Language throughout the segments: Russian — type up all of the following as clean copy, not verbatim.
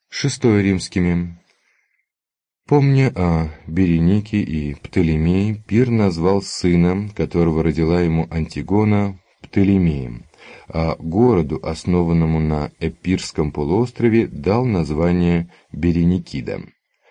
Шестое римскими. Помня о Беренике и Птолемее, Пир назвал сына, которого родила ему Антигона, Птолемеем, а городу, основанному на Эпирском полуострове, дал название Береникида.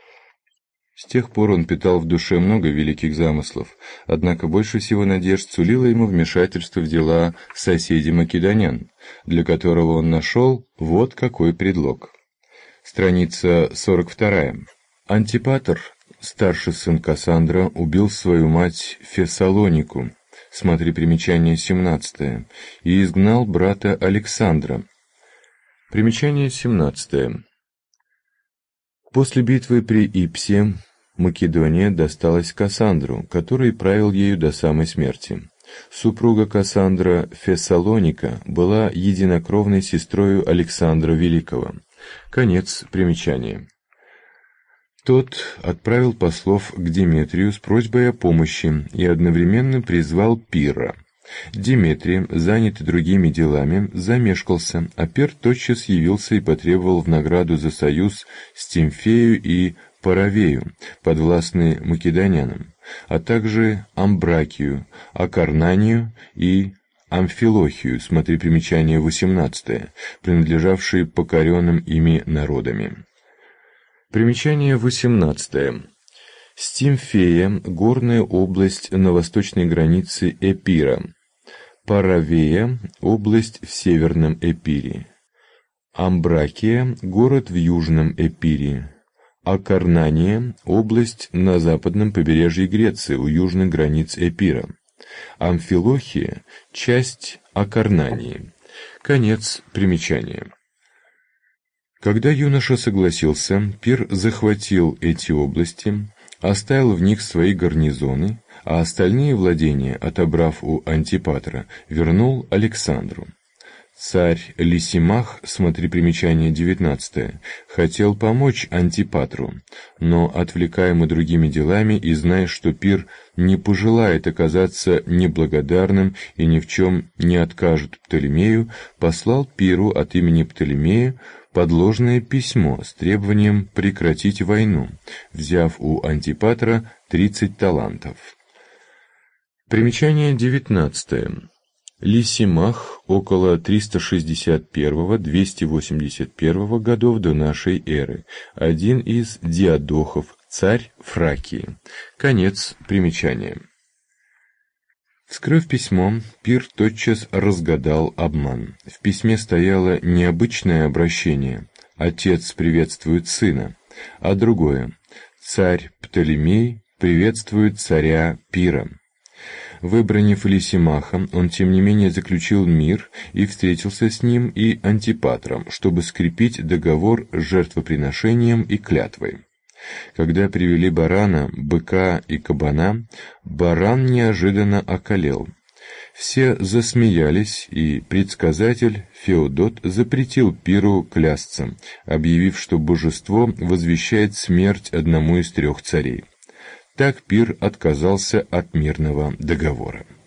С тех пор он питал в душе много великих замыслов, однако больше всего надежд сулило ему вмешательство в дела соседей македонян, для которого он нашел вот какой предлог. Страница 42. Антипатр, старший сын Кассандра, убил свою мать Фессалонику, смотри примечание 17, и изгнал брата Александра. Примечание 17. После битвы при Ипсе Македония досталась Кассандру, который правил ею до самой смерти. Супруга Кассандра Фессалоника была единокровной сестрою Александра Великого. Конец примечания. Тот отправил послов к Деметрию с просьбой о помощи и одновременно призвал Пирра. Деметрий, занятый другими делами, замешкался, а Пир тотчас явился и потребовал в награду за союз Стимфею и Паравею, подвластные македонянам, а также Амбракию, Акарнанию и Амфилохию, смотри примечание 18, принадлежавшие покоренным ими народами. Примечание 18. Стимфея – горная область на восточной границе Эпира. Паравея – область в северном Эпире. Амбракия – город в южном Эпире. Акарнания – область на западном побережье Греции, у южных границ Эпира. Амфилохия – часть Акарнании. Конец примечания. Когда юноша согласился, Пир захватил эти области, оставил в них свои гарнизоны, а остальные владения, отобрав у Антипатра, вернул Александру. Царь Лисимах, смотри примечание 19, хотел помочь Антипатру, но, отвлекаемый другими делами и зная, что Пир не пожелает оказаться неблагодарным и ни в чем не откажет Птолемею, послал Пиру от имени Птолемея подложное письмо с требованием прекратить войну, взяв у Антипатра 30 талантов. Примечание 19. Лисимах около 361-281 годов до нашей эры, один из диадохов, царь Фракии. Конец примечания. Вскрыв письмо, Пир тотчас разгадал обман. В письме стояло необычное обращение «Отец приветствует сына», а другое «Царь Птолемей приветствует царя Пира». Выбранив Лисимаха, он тем не менее заключил мир и встретился с ним и Антипатром, чтобы скрепить договор с жертвоприношением и клятвой. Когда привели барана, быка и кабана, баран неожиданно околел. Все засмеялись, и предсказатель Феодот запретил Пиру клясться, объявив, что божество возвещает смерть одному из 3 царей. Так Пир отказался от мирного договора.